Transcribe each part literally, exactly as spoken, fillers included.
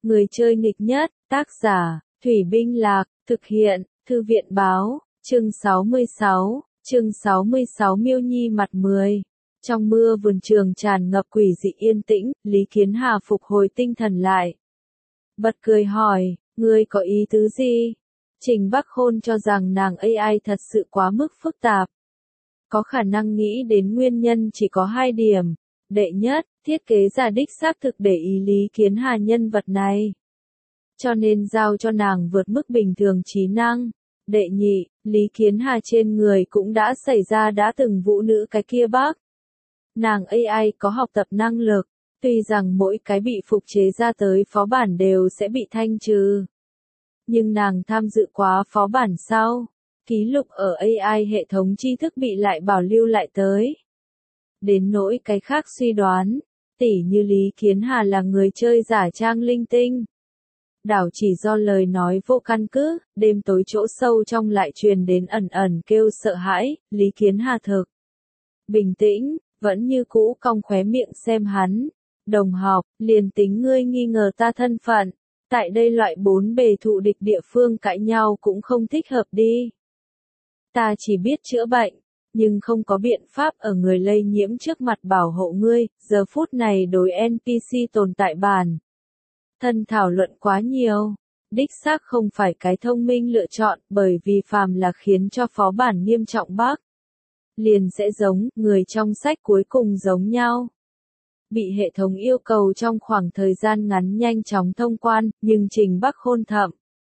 Người chơi nghịch nhất, tác giả, Thủy Binh Lạc, thực hiện, Thư viện Báo, chương sáu mươi sáu, chương sáu mươi sáu Miêu Nhi mặt mười. Trong mưa vườn trường tràn ngập quỷ dị yên tĩnh, Lý Kiến Hà phục hồi tinh thần lại. Bật cười hỏi, ngươi có ý tứ gì? Trình Bắc Khôn cho rằng nàng a i thật sự quá mức phức tạp. Có khả năng nghĩ đến nguyên nhân chỉ có hai điểm. Đệ nhất, thiết kế giả đích xác thực để ý Lý Kiến Hà nhân vật này, cho nên giao cho nàng vượt mức bình thường trí năng. Đệ nhị, Lý Kiến Hà trên người cũng đã xảy ra đã từng vũ nữ cái kia bác. Nàng a i có học tập năng lực, tuy rằng mỗi cái bị phục chế ra tới phó bản đều sẽ bị thanh trừ. Nhưng nàng tham dự quá phó bản sau, ký lục ở a i hệ thống tri thức bị lại bảo lưu lại tới. Đến nỗi cái khác suy đoán, tỉ như Lý Kiến Hà là người chơi giả trang linh tinh. Đảo chỉ do lời nói vô căn cứ, đêm tối chỗ sâu trong lại truyền đến ẩn ẩn kêu sợ hãi, Lý Kiến Hà thực bình tĩnh, vẫn như cũ cong khóe miệng xem hắn. Đồng học, liền tính ngươi nghi ngờ ta thân phận, tại đây loại bốn bề thụ địch địa phương cãi nhau cũng không thích hợp đi. Ta chỉ biết chữa bệnh, nhưng không có biện pháp ở người lây nhiễm trước mặt bảo hộ ngươi, giờ phút này đối en pê xê tồn tại bản thân thảo luận quá nhiều. Đích xác không phải cái thông minh lựa chọn, bởi vì phàm là khiến cho phó bản nghiêm trọng bác, liền sẽ giống người trong sách cuối cùng giống nhau. Bị hệ thống yêu cầu trong khoảng thời gian ngắn nhanh chóng thông quan, nhưng Trình Bắc Khôn thậm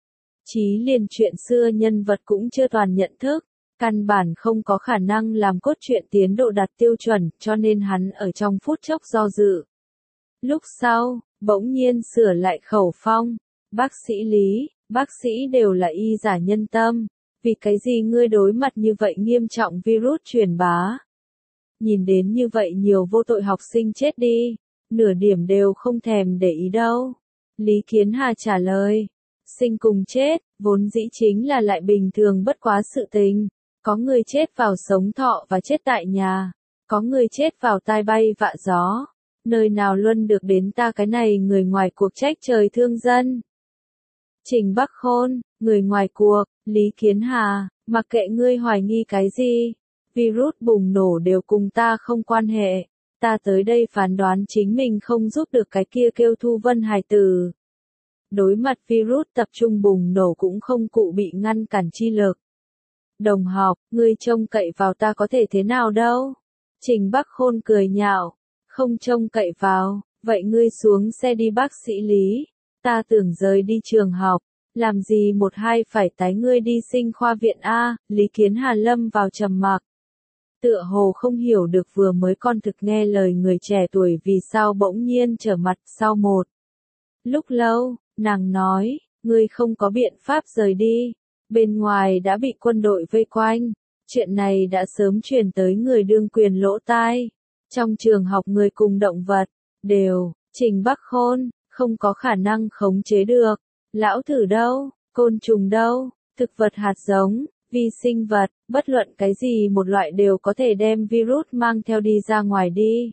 chí liền chuyện xưa nhân vật cũng chưa toàn nhận thức. Căn bản không có khả năng làm cốt truyện tiến độ đạt tiêu chuẩn, cho nên hắn ở trong phút chốc do dự. Lúc sau, bỗng nhiên sửa lại khẩu phong. Bác sĩ Lý, bác sĩ đều là y giả nhân tâm. Vì cái gì ngươi đối mặt như vậy nghiêm trọng virus truyền bá? Nhìn đến như vậy nhiều vô tội học sinh chết đi, nửa điểm đều không thèm để ý đâu. Lý Kiến Hà trả lời, sinh cùng chết, vốn dĩ chính là lại bình thường bất quá sự tình. Có người chết vào sống thọ và chết tại nhà, có người chết vào tai bay vạ gió, nơi nào luân được đến ta cái này người ngoài cuộc trách trời thương dân. Trình Bắc Khôn, người ngoài cuộc, Lý Kiến Hà, mặc kệ ngươi hoài nghi cái gì, virus bùng nổ đều cùng ta không quan hệ, ta tới đây phán đoán chính mình không giúp được cái kia kêu Thu Vân hài tử. Đối mặt virus tập trung bùng nổ cũng không cụ bị ngăn cản chi lực. Đồng học, ngươi trông cậy vào ta có thể thế nào đâu? Trình Bắc Khôn cười nhạo, không trông cậy vào, vậy ngươi xuống xe đi bác sĩ Lý, ta tưởng rời đi trường học, làm gì một hai phải tái ngươi đi sinh khoa viện A, Lý Kiến Hà lâm vào trầm mặc. Tựa hồ không hiểu được vừa mới con thực nghe lời người trẻ tuổi vì sao bỗng nhiên trở mặt sau một lúc lâu, nàng nói, ngươi không có biện pháp rời đi. Bên ngoài đã bị quân đội vây quanh, chuyện này đã sớm truyền tới người đương quyền lỗ tai. Trong trường học người cùng động vật, đều, Trình Bắc Khôn, không có khả năng khống chế được. Lão thử đâu, côn trùng đâu, thực vật hạt giống, vi sinh vật, bất luận cái gì một loại đều có thể đem virus mang theo đi ra ngoài đi.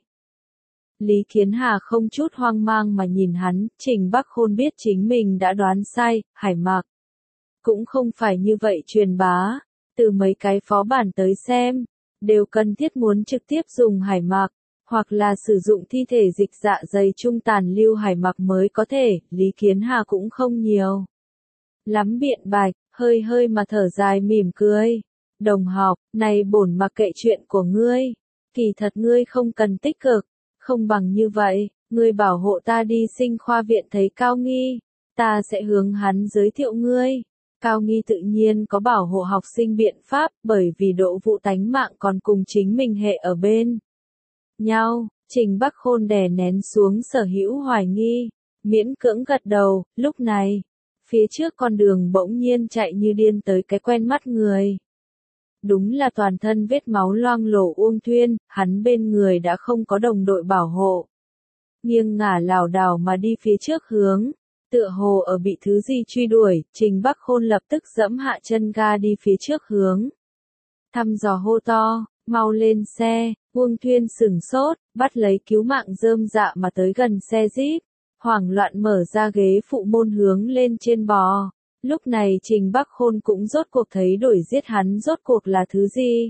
Lý Kiến Hà không chút hoang mang mà nhìn hắn, Trình Bắc Khôn biết chính mình đã đoán sai, Hải Mạc cũng không phải như vậy truyền bá, từ mấy cái phó bản tới xem, đều cần thiết muốn trực tiếp dùng hải mạc, hoặc là sử dụng thi thể dịch dạ dày trung tàn lưu hải mạc mới có thể, Lý Kiến Hà cũng không nhiều lắm biện bạch, hơi hơi mà thở dài mỉm cười. Đồng học, này bổn mặc kệ chuyện của ngươi, kỳ thật ngươi không cần tích cực, không bằng như vậy, ngươi bảo hộ ta đi sinh khoa viện thấy Cao Nghi, ta sẽ hướng hắn giới thiệu ngươi. Cao Nghi tự nhiên có bảo hộ học sinh biện pháp, bởi vì Đỗ Vũ tánh mạng còn cùng chính mình hệ ở bên nhau. Trình Bắc Khôn đè nén xuống sở hữu hoài nghi, miễn cưỡng gật đầu. Lúc này, phía trước con đường bỗng nhiên chạy như điên tới cái quen mắt người. Đúng là toàn thân vết máu loang lổ Uông Thuyên, hắn bên người đã không có đồng đội bảo hộ, nghiêng ngả lảo đảo mà đi phía trước hướng. Tựa hồ ở bị thứ gì truy đuổi, Trình Bắc Khôn lập tức dẫm hạ chân ga đi phía trước hướng. Thăm dò hô to, mau lên xe, Uông Thuyên sửng sốt, bắt lấy cứu mạng rơm dạ mà tới gần xe Jeep. hoảng loạn mở ra ghế phụ môn hướng lên trên bò. Lúc này Trình Bắc Khôn cũng rốt cuộc thấy đuổi giết hắn rốt cuộc là thứ gì.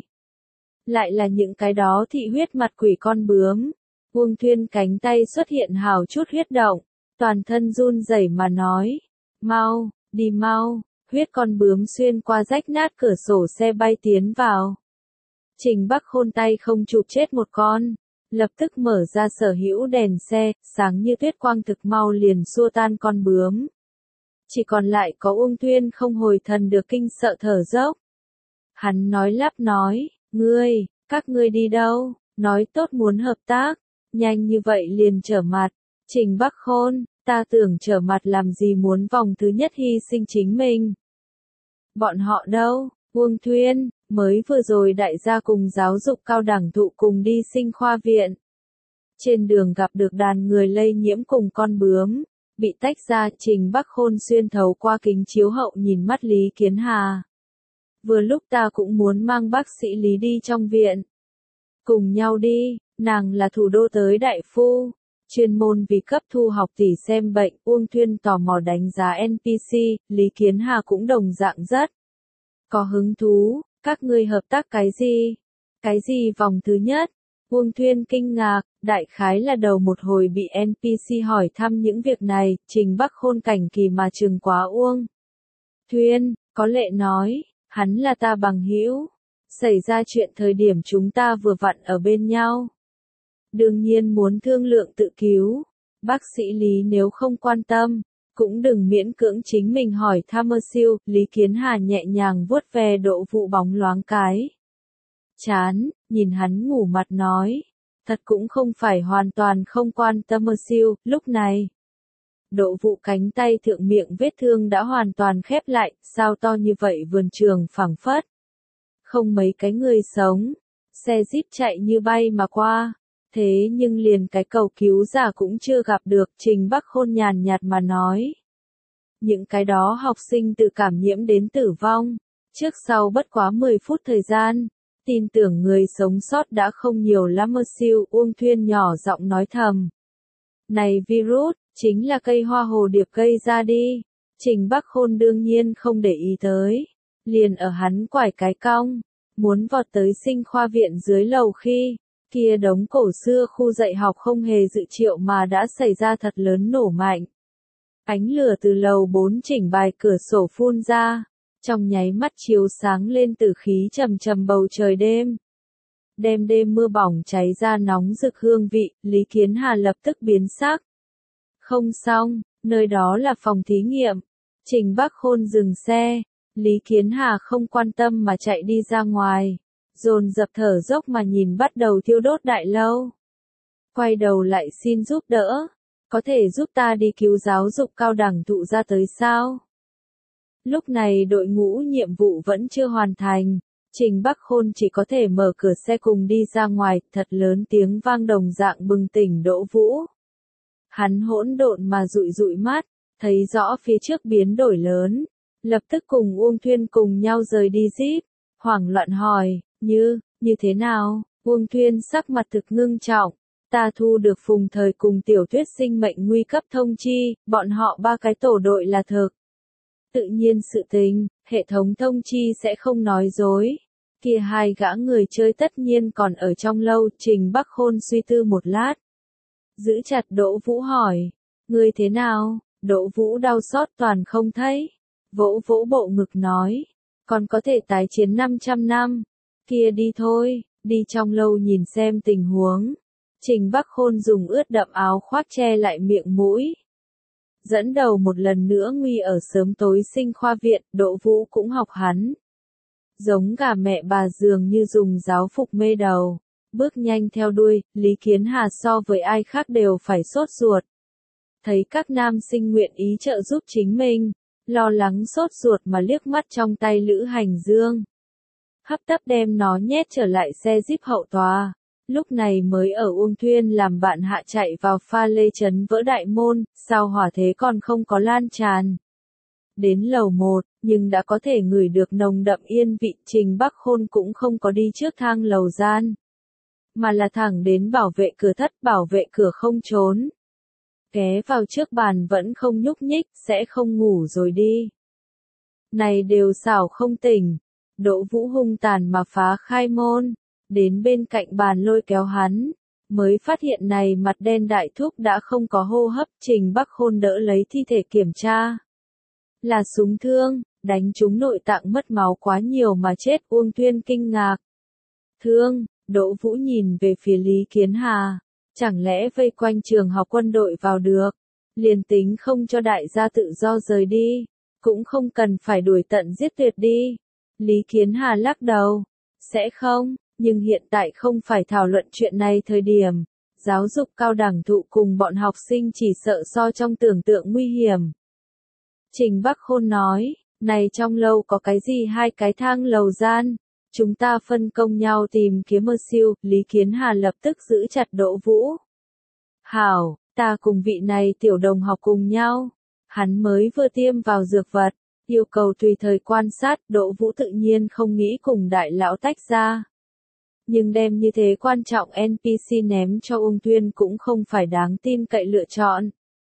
Lại là những cái đó thị huyết mặt quỷ con bướm. Uông Thuyên cánh tay xuất hiện hào chút huyết động, toàn thân run rẩy mà nói. Mau, đi mau, huyết con bướm xuyên qua rách nát cửa sổ xe bay tiến vào. Trình Bắc Khôn tay không chụp chết một con, lập tức mở ra sở hữu đèn xe, sáng như tuyết quang thực mau liền xua tan con bướm. Chỉ còn lại có Uông Thuyên không hồi thần được kinh sợ thở dốc. Hắn nói lắp nói, ngươi, các ngươi đi đâu, nói tốt muốn hợp tác, nhanh như vậy liền trở mặt. Trình Bắc Khôn, ta tưởng trở mặt làm gì muốn vòng thứ nhất hy sinh chính mình. Bọn họ đâu, Uông Thuyên, mới vừa rồi đại gia cùng giáo dục cao đẳng thụ cùng đi sinh khoa viện. Trên đường gặp được đàn người lây nhiễm cùng con bướm, bị tách ra. Trình Bắc Khôn xuyên thấu qua kính chiếu hậu nhìn mắt Lý Kiến Hà. Vừa lúc ta cũng muốn mang bác sĩ Lý đi trong viện. Cùng nhau đi, nàng là thủ đô tới đại phu, chuyên môn vì cấp thu học tỷ xem bệnh. Uông Thuyên tò mò đánh giá en pê xê, Lý Kiến Hà cũng đồng dạng rất có hứng thú. Các ngươi hợp tác cái gì? Cái gì vòng thứ nhất? Uông Thuyên kinh ngạc, đại khái là đầu một hồi bị en pê xê hỏi thăm những việc này. Trình Bắc Khôn cảnh kỳ mà trừng quá Uông Thuyên, có lệ nói, hắn là ta bằng hữu. Xảy ra chuyện thời điểm chúng ta vừa vặn ở bên nhau. Đương nhiên muốn thương lượng tự cứu. Bác sĩ Lý nếu không quan tâm, cũng đừng miễn cưỡng chính mình hỏi thăm mơ siêu. Lý Kiến Hà nhẹ nhàng vuốt ve Đỗ Vũ bóng loáng cái chán, nhìn hắn ngủ mặt nói. Thật cũng không phải hoàn toàn không quan tâm mơ siêu. Lúc này, Đỗ Vũ cánh tay thượng miệng vết thương đã hoàn toàn khép lại. Sao to như vậy vườn trường phẳng phất. Không mấy cái người sống. Xe jeep chạy như bay mà qua. Thế nhưng liền cái cầu cứu giả cũng chưa gặp được. Trình Bắc Khôn nhàn nhạt mà nói. Những cái đó học sinh tự cảm nhiễm đến tử vong. Trước sau bất quá mười phút thời gian. Tin tưởng người sống sót đã không nhiều lắm. Mơ siêu. Uông Thuyên nhỏ giọng nói thầm. Này virus, chính là cây hoa hồ điệp gây ra đi. Trình Bắc Khôn đương nhiên không để ý tới. Liền ở hắn quải cái cong. Muốn vọt tới sinh khoa viện dưới lầu khi. Kia đống cổ xưa khu dạy học không hề dự triệu mà đã xảy ra thật lớn nổ mạnh. Ánh lửa từ lầu bốn chỉnh bài cửa sổ phun ra, trong nháy mắt chiếu sáng lên tử khí trầm trầm bầu trời đêm. Đêm đêm mưa bỏng cháy ra nóng rực hương vị. Lý Kiến Hà lập tức biến sắc. Không xong, nơi đó là phòng thí nghiệm. Trình Bắc Khôn dừng xe, Lý Kiến Hà không quan tâm mà chạy đi ra ngoài. Dồn dập thở dốc mà nhìn bắt đầu thiêu đốt đại lâu. Quay đầu lại xin giúp đỡ. Có thể giúp ta đi cứu giáo dục cao đẳng thụ ra tới sao? Lúc này đội ngũ nhiệm vụ vẫn chưa hoàn thành. Trình Bắc Khôn chỉ có thể mở cửa xe cùng đi ra ngoài. Thật lớn tiếng vang đồng dạng bừng tỉnh Đỗ Vũ. Hắn hỗn độn mà dụi dụi mắt. Thấy rõ phía trước biến đổi lớn. Lập tức cùng Uông Thuyên cùng nhau rời đi jeep. Hoảng loạn hỏi. Như, như thế nào? Uông Thuyên sắc mặt thực ngưng trọng. Ta thu được Phùng Thời cùng Tiểu Tuyết sinh mệnh nguy cấp thông chi, bọn họ ba cái tổ đội là thực. Tự nhiên sự tình, hệ thống thông chi sẽ không nói dối. Kia hai gã người chơi tất nhiên còn ở trong lâu. Trình Bắc Khôn suy tư một lát. Giữ chặt Đỗ Vũ hỏi. Ngươi thế nào? Đỗ Vũ đau xót toàn không thấy. Vỗ vỗ bộ ngực nói. Còn có thể tái chiến năm trăm năm. Kia đi thôi, đi trong lâu nhìn xem tình huống. Trình Bắc Khôn dùng ướt đậm áo khoác che lại miệng mũi. Dẫn đầu một lần nữa nguy ở sớm tối sinh khoa viện. Đỗ Vũ cũng học hắn. Giống gà mẹ bà dường như dùng giáo phục mê đầu. Bước nhanh theo đuôi. Lý Kiến Hà so với ai khác đều phải sốt ruột. Thấy các nam sinh nguyện ý trợ giúp chính mình. Lo lắng sốt ruột mà liếc mắt trong tay Lữ Hành Dương. Hấp tấp đem nó nhét trở lại xe jeep hậu tòa. Lúc này mới ở Uông Thuyên làm bạn hạ chạy vào pha lê chấn vỡ đại môn. Sao hỏa thế còn không có lan tràn. Đến lầu một, nhưng đã có thể ngửi được nồng đậm yên vị. Trình Bắc Khôn cũng không có đi trước thang lầu gian. Mà là thẳng đến bảo vệ cửa thất, bảo vệ cửa không trốn. ghé vào trước bàn vẫn không nhúc nhích, sẽ không ngủ rồi đi. Này đều xảo không tỉnh. Đỗ Vũ hung tàn mà phá khai môn, đến bên cạnh bàn lôi kéo hắn, mới phát hiện này mặt đen đại thúc đã không có hô hấp. Trình Bắc Khôn đỡ lấy thi thể kiểm tra. Là súng thương, đánh trúng nội tạng mất máu quá nhiều mà chết. Uông Tuyên kinh ngạc. Thương, Đỗ Vũ nhìn về phía Lý Kiến Hà, chẳng lẽ vây quanh trường học quân đội vào được, liền tính không cho đại gia tự do rời đi, cũng không cần phải đuổi tận giết tuyệt đi. Lý Kiến Hà lắc đầu, sẽ không, nhưng hiện tại không phải thảo luận chuyện này thời điểm. Giáo dục cao đẳng thụ cùng bọn học sinh chỉ sợ so trong tưởng tượng nguy hiểm. Trình Bắc Khôn nói, này trong lâu có cái gì hai cái thang lầu gian, chúng ta phân công nhau tìm kiếm mơ siêu. Lý Kiến Hà lập tức giữ chặt Đỗ Vũ. Hảo, ta cùng vị này tiểu đồng học cùng nhau. Hắn mới vừa tiêm vào dược vật, yêu cầu tùy thời quan sát. Đỗ Vũ tự nhiên không nghĩ cùng đại lão tách ra. Nhưng đem như thế quan trọng en pê xê ném cho Uông Tuyên cũng không phải đáng tin cậy lựa chọn.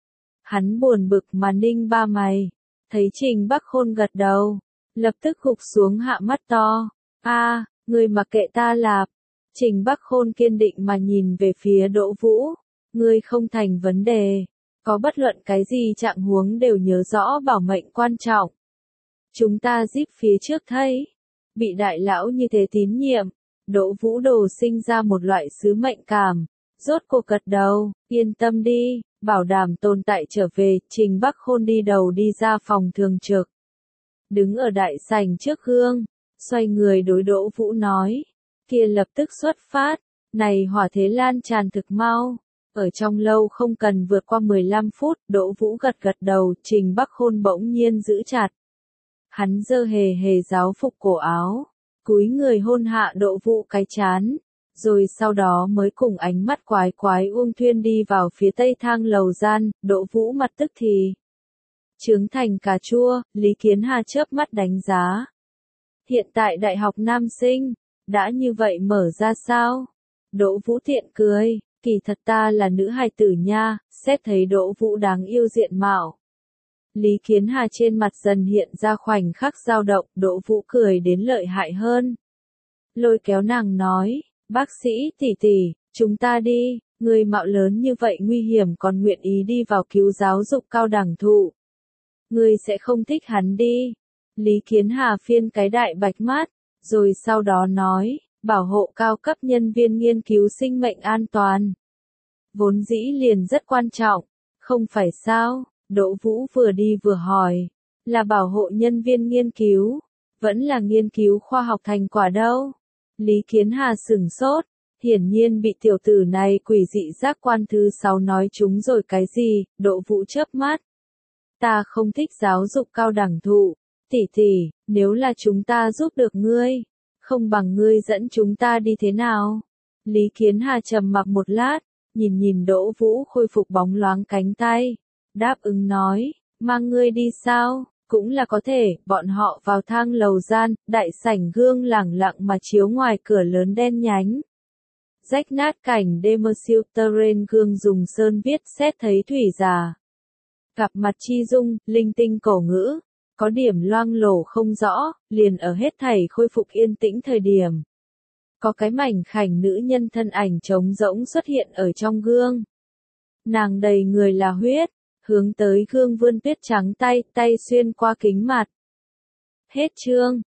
Hắn buồn bực mà ninh ba mày, thấy Trình Bắc Khôn gật đầu, lập tức gục xuống hạ mắt to. A, à, ngươi mặc kệ ta lạp. Trình Bắc Khôn kiên định mà nhìn về phía Đỗ Vũ, ngươi không thành vấn đề, có bất luận cái gì trạng huống đều nhớ rõ bảo mệnh quan trọng. Chúng ta zip phía trước thấy, bị đại lão như thế tín nhiệm, Đỗ Vũ đồ sinh ra một loại sứ mệnh cảm, rốt cuộc gật đầu, yên tâm đi, bảo đảm tồn tại trở về. Trình Bắc Khôn đi đầu đi ra phòng thường trực, đứng ở đại sảnh trước gương, xoay người đối Đỗ Vũ nói, kia lập tức xuất phát, này hỏa thế lan tràn thực mau, ở trong lâu không cần vượt qua mười lăm phút. Đỗ Vũ gật gật đầu. Trình Bắc Khôn bỗng nhiên giữ chặt, hắn giơ hề hề giáo phục cổ áo, cúi người hôn hạ Đỗ Vũ cái trán, rồi sau đó mới cùng ánh mắt quái quái Uông Tuyên đi vào phía tây thang lầu gian. Đỗ Vũ mặt tức thì trướng thành cà chua. Lý Kiến Hà chớp mắt đánh giá, hiện tại đại học nam sinh đã như vậy mở ra sao? Đỗ Vũ thiện cười, kỳ thật ta là nữ hài tử nha. Xét thấy Đỗ Vũ đáng yêu diện mạo, Lý Kiến Hà trên mặt dần hiện ra khoảnh khắc dao động. Đỗ Vũ cười đến lợi hại hơn, lôi kéo nàng nói, bác sĩ tỷ tỷ, chúng ta đi, người mạo lớn như vậy nguy hiểm còn nguyện ý đi vào cứu giáo dục cao đẳng thụ. Người sẽ không thích hắn đi. Lý Kiến Hà phiên cái đại bạch mắt, rồi sau đó nói, bảo hộ cao cấp nhân viên nghiên cứu sinh mệnh an toàn, vốn dĩ liền rất quan trọng, không phải sao? Đỗ Vũ vừa đi vừa hỏi, là bảo hộ nhân viên nghiên cứu, vẫn là nghiên cứu khoa học thành quả đâu? Lý Kiến Hà sửng sốt, hiển nhiên bị tiểu tử này quỷ dị giác quan thứ sáu nói trúng rồi cái gì. Đỗ Vũ chớp mắt, ta không thích giáo dục cao đẳng thụ, tỷ tỷ, nếu là chúng ta giúp được ngươi, không bằng ngươi dẫn chúng ta đi thế nào? Lý Kiến Hà trầm mặc một lát, nhìn nhìn Đỗ Vũ khôi phục bóng loáng cánh tay, đáp ứng nói, mang ngươi đi sao? Cũng là có thể. Bọn họ vào thang lầu gian, đại sảnh gương lẳng lặng mà chiếu ngoài cửa lớn đen nhánh. Rách nát cảnh Demersiu Terrain gương dùng sơn viết xét thấy thủy già. Cặp mặt chi dung, linh tinh cổ ngữ, có điểm loang lổ không rõ, liền ở hết thảy khôi phục yên tĩnh thời điểm. Có cái mảnh khảnh nữ nhân thân ảnh trống rỗng xuất hiện ở trong gương. Nàng đầy người là huyết, hướng tới gương vươn tuyết trắng tay, tay xuyên qua kính mặt. Hết chương.